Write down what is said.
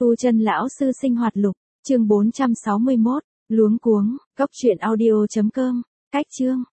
Tu chân lão sư sinh hoạt lục, chương 461, luống cuống, cốc truyện audio.com, cách chương.